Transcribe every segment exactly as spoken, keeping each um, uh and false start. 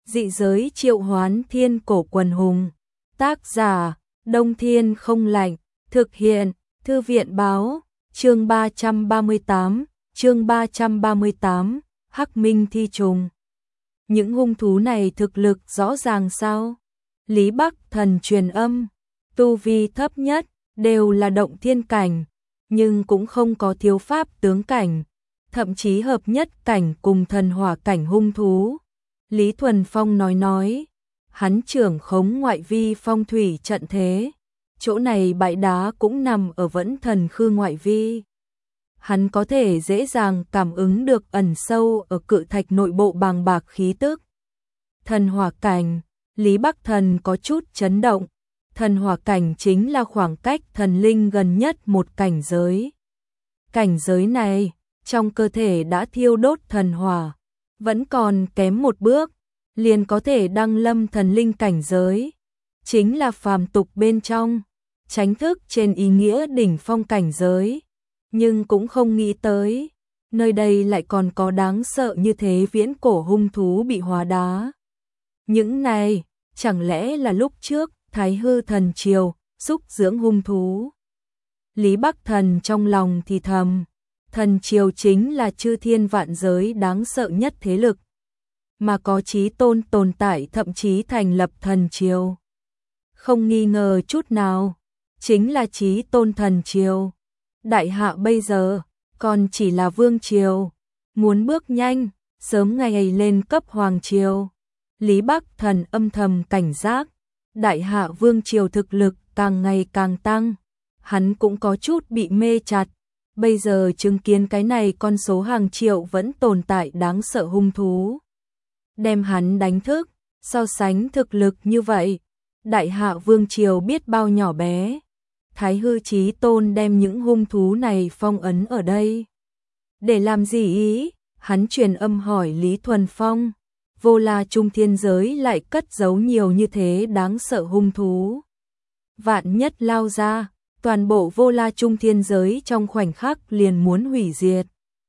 Dị giới triệu hoán thiên cổ quần hùng. Tác giả, Đông Thiên không lạnh. Thực hiện, Thư viện báo. Chương ba trăm ba mươi tám, chương ba trăm ba mươi tám, Hắc Minh thi trùng. Những hung thú này thực lực rõ ràng sao? Lý Bắc Thần truyền âm, tu vi thấp nhất đều là động thiên cảnh, nhưng cũng không có thiếu pháp tướng cảnh, thậm chí hợp nhất cảnh cùng thần hỏa cảnh hung thú. Lý Thuần Phong nói nói, hắn trưởng khống ngoại vi phong thủy trận thế, chỗ này bãi đá cũng nằm ở vẫn thần khư ngoại vi. Hắn có thể dễ dàng cảm ứng được ẩn sâu ở cự thạch nội bộ bàng bạc khí tức. Thần hỏa cảnh, Lý Bắc Thần có chút chấn động. Thần hỏa cảnh chính là khoảng cách thần linh gần nhất một cảnh giới. Cảnh giới này, trong cơ thể đã thiêu đốt thần hỏa, vẫn còn kém một bước, liền có thể đăng lâm thần linh cảnh giới. Chính là phàm tục bên trong, tránh thức trên ý nghĩa đỉnh phong cảnh giới. Nhưng cũng không nghĩ tới, nơi đây lại còn có đáng sợ như thế viễn cổ hung thú bị hóa đá. Những này, chẳng lẽ là lúc trước Thái Hư Thần Triều xúc dưỡng hung thú? Lý Bắc Thần trong lòng thì thầm, Thần Triều chính là chư thiên vạn giới đáng sợ nhất thế lực, mà có chí tôn tồn tại thậm chí thành lập Thần Triều. Không nghi ngờ chút nào, chính là chí tôn Thần Triều. Đại hạ bây giờ còn chỉ là vương triều, muốn bước nhanh, sớm ngày lên cấp hoàng triều. Lý Bắc Thần âm thầm cảnh giác, đại hạ vương triều thực lực càng ngày càng tăng, hắn cũng có chút bị mê chặt. Bây giờ chứng kiến cái này con số hàng triệu vẫn tồn tại đáng sợ hung thú, đem hắn đánh thức. So sánh thực lực như vậy, đại hạ vương triều biết bao nhỏ bé. Thái Hư Chí Tôn đem những hung thú này phong ấn ở đây. Để làm gì ý? Hắn truyền âm hỏi Lý Thuần Phong. Vô La Trung thiên giới lại cất giấu nhiều như thế đáng sợ hung thú. Vạn nhất lao ra, toàn bộ Vô La Trung thiên giới trong khoảnh khắc liền muốn hủy diệt.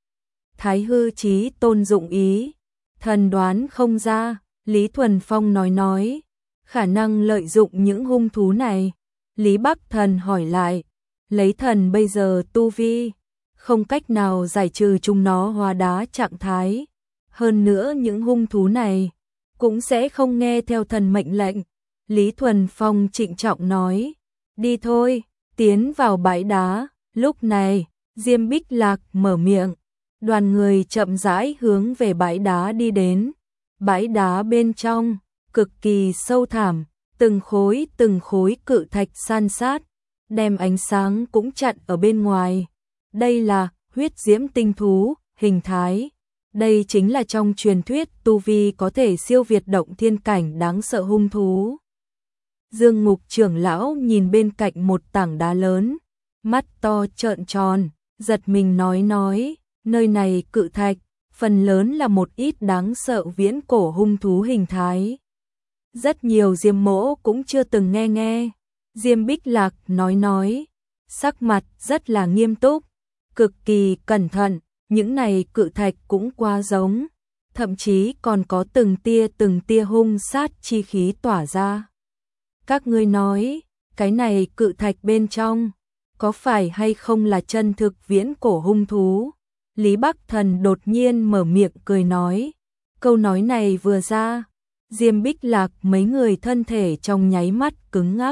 Thái Hư Chí Tôn dụng ý. Thần đoán không ra, Lý Thuần Phong nói nói. Khả năng lợi dụng những hung thú này. Lý Bắc Thần hỏi lại, lấy thần bây giờ tu vi, không cách nào giải trừ chúng nó hóa đá trạng thái. Hơn nữa những hung thú này cũng sẽ không nghe theo thần mệnh lệnh. Lý Thuần Phong trịnh trọng nói, đi thôi, tiến vào bãi đá. Lúc này, Diêm Bích Lạc mở miệng, đoàn người chậm rãi hướng về bãi đá đi đến. Bãi đá bên trong, cực kỳ sâu thẳm. Từng khối từng khối cự thạch san sát, đem ánh sáng cũng chặn ở bên ngoài. Đây là huyết diễm tinh thú, hình thái. Đây chính là trong truyền thuyết tu vi có thể siêu việt động thiên cảnh đáng sợ hung thú. Dương Ngục trưởng lão nhìn bên cạnh một tảng đá lớn, mắt to trợn tròn, giật mình nói nói, nơi này cự thạch, phần lớn là một ít đáng sợ viễn cổ hung thú hình thái. Rất nhiều Diêm Mỗ cũng chưa từng nghe nghe. Diêm Bích Lạc nói nói, sắc mặt rất là nghiêm túc, cực kỳ cẩn thận. Những này cự thạch cũng quá giống, thậm chí còn có từng tia từng tia hung sát chi khí tỏa ra. Các ngươi nói, cái này cự thạch bên trong, có phải hay không là chân thực viễn cổ hung thú? Lý Bắc Thần đột nhiên mở miệng cười nói. Câu nói này vừa ra, Diêm Bích Lạc mấy người thân thể trong nháy mắt cứng ngắc.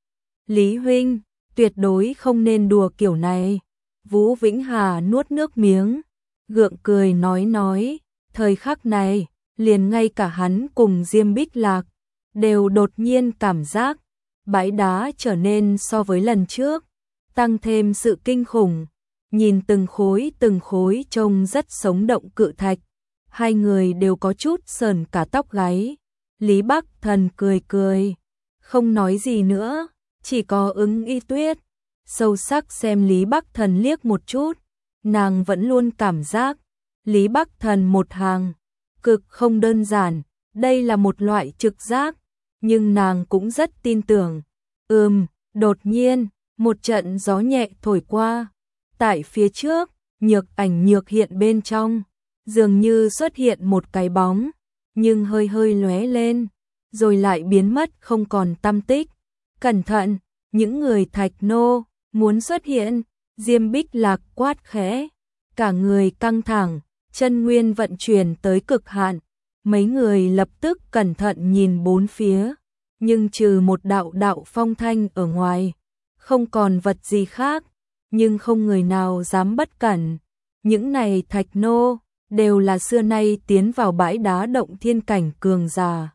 Lý huynh, tuyệt đối không nên đùa kiểu này. Vũ Vĩnh Hà nuốt nước miếng, gượng cười nói nói, thời khắc này, liền ngay cả hắn cùng Diêm Bích Lạc, đều đột nhiên cảm giác, bãi đá trở nên so với lần trước, tăng thêm sự kinh khủng. Nhìn từng khối từng khối trông rất sống động cự thạch, hai người đều có chút sờn cả tóc gáy. Lý Bắc Thần cười cười, không nói gì nữa, chỉ có Ứng Y Tuyết sâu sắc xem Lý Bắc Thần liếc một chút. Nàng vẫn luôn cảm giác Lý Bắc Thần một hàng cực không đơn giản, đây là một loại trực giác, nhưng nàng cũng rất tin tưởng. Ừm, đột nhiên, một trận gió nhẹ thổi qua, tại phía trước, nhược ảnh nhược hiện bên trong, dường như xuất hiện một cái bóng, nhưng hơi hơi lóe lên, rồi lại biến mất không còn tăm tích. Cẩn thận, những người Thạch Nô muốn xuất hiện, Diêm Bích Lạc quát khẽ, cả người căng thẳng, chân nguyên vận chuyển tới cực hạn, mấy người lập tức cẩn thận nhìn bốn phía, nhưng trừ một đạo đạo phong thanh ở ngoài, không còn vật gì khác, nhưng không người nào dám bất cẩn. Những này Thạch Nô đều là xưa nay tiến vào bãi đá động thiên cảnh cường giả,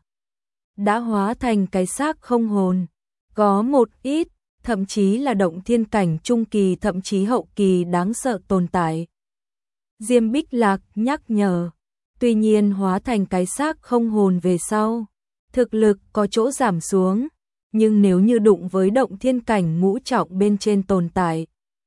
đã hóa thành cái xác không hồn, có một ít thậm chí là động thiên cảnh trung kỳ thậm chí hậu kỳ đáng sợ tồn tại. Diêm Bích Lạc nhắc nhở, tuy nhiên hóa thành cái xác không hồn về sau, thực lực có chỗ giảm xuống, nhưng nếu như đụng với động thiên cảnh ngũ trọng bên trên tồn tại,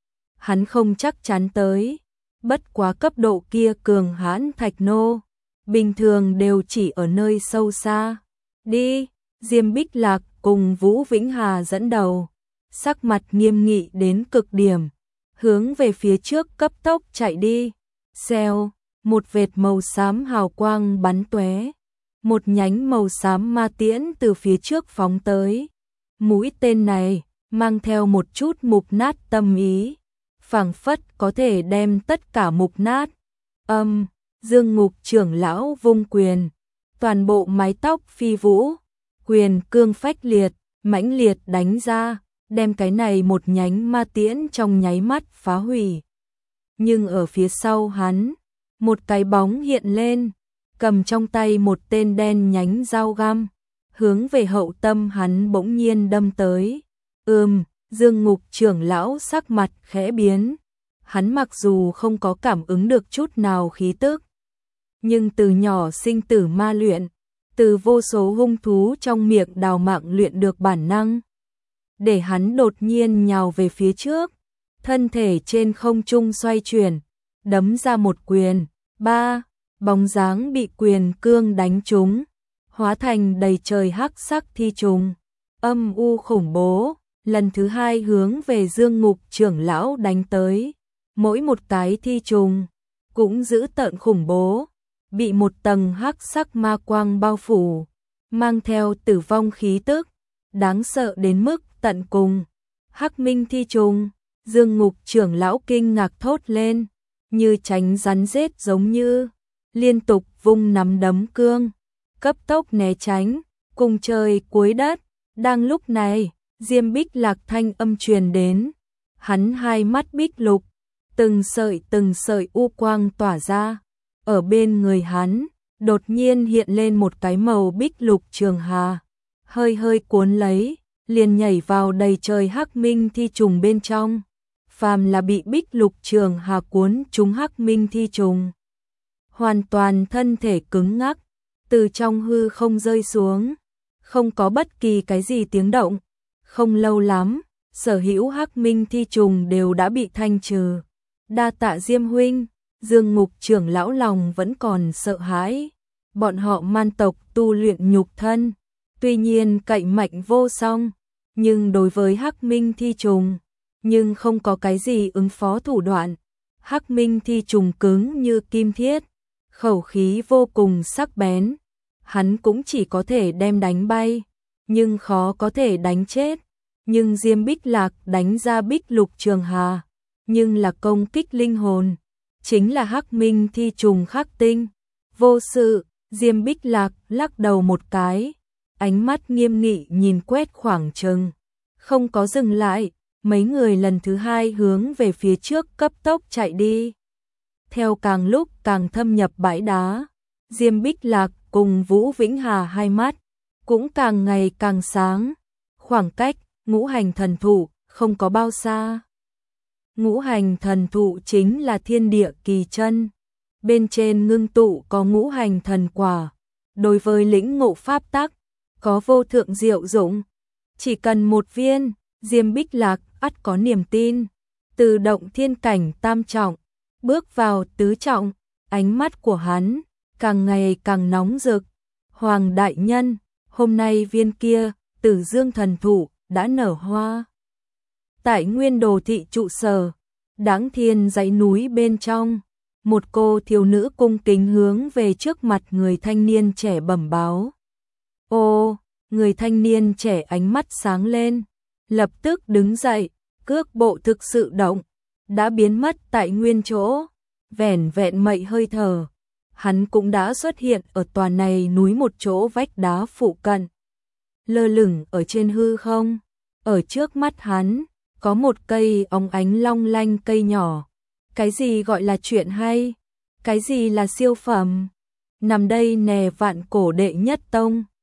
hắn không chắc chắn tới. Bất quá cấp độ kia cường hãn Thạch Nô, bình thường đều chỉ ở nơi sâu xa. Đi, Diêm Bích Lạc cùng Vũ Vĩnh Hà dẫn đầu, sắc mặt nghiêm nghị đến cực điểm, hướng về phía trước cấp tốc chạy đi. Xèo, một vệt màu xám hào quang bắn tóe, một nhánh màu xám ma tiễn từ phía trước phóng tới. Mũi tên này mang theo một chút mục nát tâm ý, phảng phất có thể đem tất cả mục nát. Âm, Dương Ngục trưởng lão vung quyền, toàn bộ mái tóc phi vũ, quyền cương phách liệt, mãnh liệt đánh ra, đem cái này một nhánh ma tiễn trong nháy mắt phá hủy. Nhưng ở phía sau hắn, một cái bóng hiện lên, cầm trong tay một tên đen nhánh dao găm, hướng về hậu tâm hắn bỗng nhiên đâm tới. Ừm, Dương Ngục trưởng lão sắc mặt khẽ biến, hắn mặc dù không có cảm ứng được chút nào khí tức, nhưng từ nhỏ sinh tử ma luyện, từ vô số hung thú trong miệng đào mạng luyện được bản năng, để hắn đột nhiên nhào về phía trước, thân thể trên không trung xoay chuyển, đấm ra một quyền. Ba, bóng dáng bị quyền cương đánh trúng, hóa thành đầy trời hắc sắc thi trùng, âm u khủng bố, lần thứ hai hướng về Dương Ngục trưởng lão đánh tới. Mỗi một cái thi trùng cũng giữ tợn khủng bố, bị một tầng hắc sắc ma quang bao phủ, mang theo tử vong khí tức, đáng sợ đến mức tận cùng. Hắc minh thi trùng, Dương Ngục trưởng lão kinh ngạc thốt lên, như tránh rắn rết giống như, liên tục vung nắm đấm cương, cấp tốc né tránh, cùng trời cuối đất. Đang lúc này, Diêm Bích Lạc thanh âm truyền đến, hắn hai mắt bích lục, từng sợi từng sợi u quang tỏa ra, ở bên người hắn, đột nhiên hiện lên một cái màu bích lục trường hà, hơi hơi cuốn lấy, liền nhảy vào đầy trời hắc minh thi trùng bên trong. Phàm là bị bích lục trường hà cuốn trúng hắc minh thi trùng, hoàn toàn thân thể cứng ngắc, từ trong hư không rơi xuống, không có bất kỳ cái gì tiếng động. Không lâu lắm, sở hữu hắc minh thi trùng đều đã bị thanh trừ. Đa tạ Diêm huynh. Dương Ngục trưởng lão lòng vẫn còn sợ hãi. Bọn họ man tộc tu luyện nhục thân, tuy nhiên cậy mạnh vô song, nhưng đối với hắc minh thi trùng, nhưng không có cái gì ứng phó thủ đoạn. Hắc minh thi trùng cứng như kim thiết, khẩu khí vô cùng sắc bén, hắn cũng chỉ có thể đem đánh bay, nhưng khó có thể đánh chết. Nhưng Diêm Bích Lạc đánh ra bích lục trường hà, nhưng là công kích linh hồn, chính là hắc minh thi trùng khắc tinh. Vô sự, Diêm Bích Lạc lắc đầu một cái, ánh mắt nghiêm nghị nhìn quét khoảng chừng, không có dừng lại. Mấy người lần thứ hai hướng về phía trước cấp tốc chạy đi. Theo càng lúc càng thâm nhập bãi đá, Diêm Bích Lạc cùng Vũ Vĩnh Hà hai mắt cũng càng ngày càng sáng. Khoảng cách ngũ hành thần thụ không có bao xa. Ngũ hành thần thụ chính là thiên địa kỳ chân, bên trên ngưng tụ có ngũ hành thần quả, đối với lĩnh ngộ pháp tắc có vô thượng diệu dụng. Chỉ cần một viên, Diêm Bích Lạc ắt có niềm tin. Từ động thiên cảnh tam trọng bước vào tứ trọng, ánh mắt của hắn càng ngày càng nóng rực. Hoàng đại nhân, hôm nay viên kia Tử Dương thần thụ đã nở hoa. Tại Nguyên Đồ thị trụ sở, Đãng Thiên dãy núi bên trong, Một cô thiếu nữ cung kính hướng về trước mặt người thanh niên trẻ bẩm báo. Ô, người thanh niên trẻ ánh mắt sáng lên, lập tức đứng dậy, cước bộ thực sự động, đã biến mất tại nguyên chỗ, vẻn vẹn mậy hơi thở. Hắn cũng đã xuất hiện ở tòa này núi một chỗ vách đá phụ cận. Lơ lửng ở trên hư không, ở trước mắt hắn, có một cây óng ánh long lanh cây nhỏ. Cái gì gọi là chuyện hay? Cái gì là siêu phẩm? Nằm đây nè vạn cổ đệ nhất tông.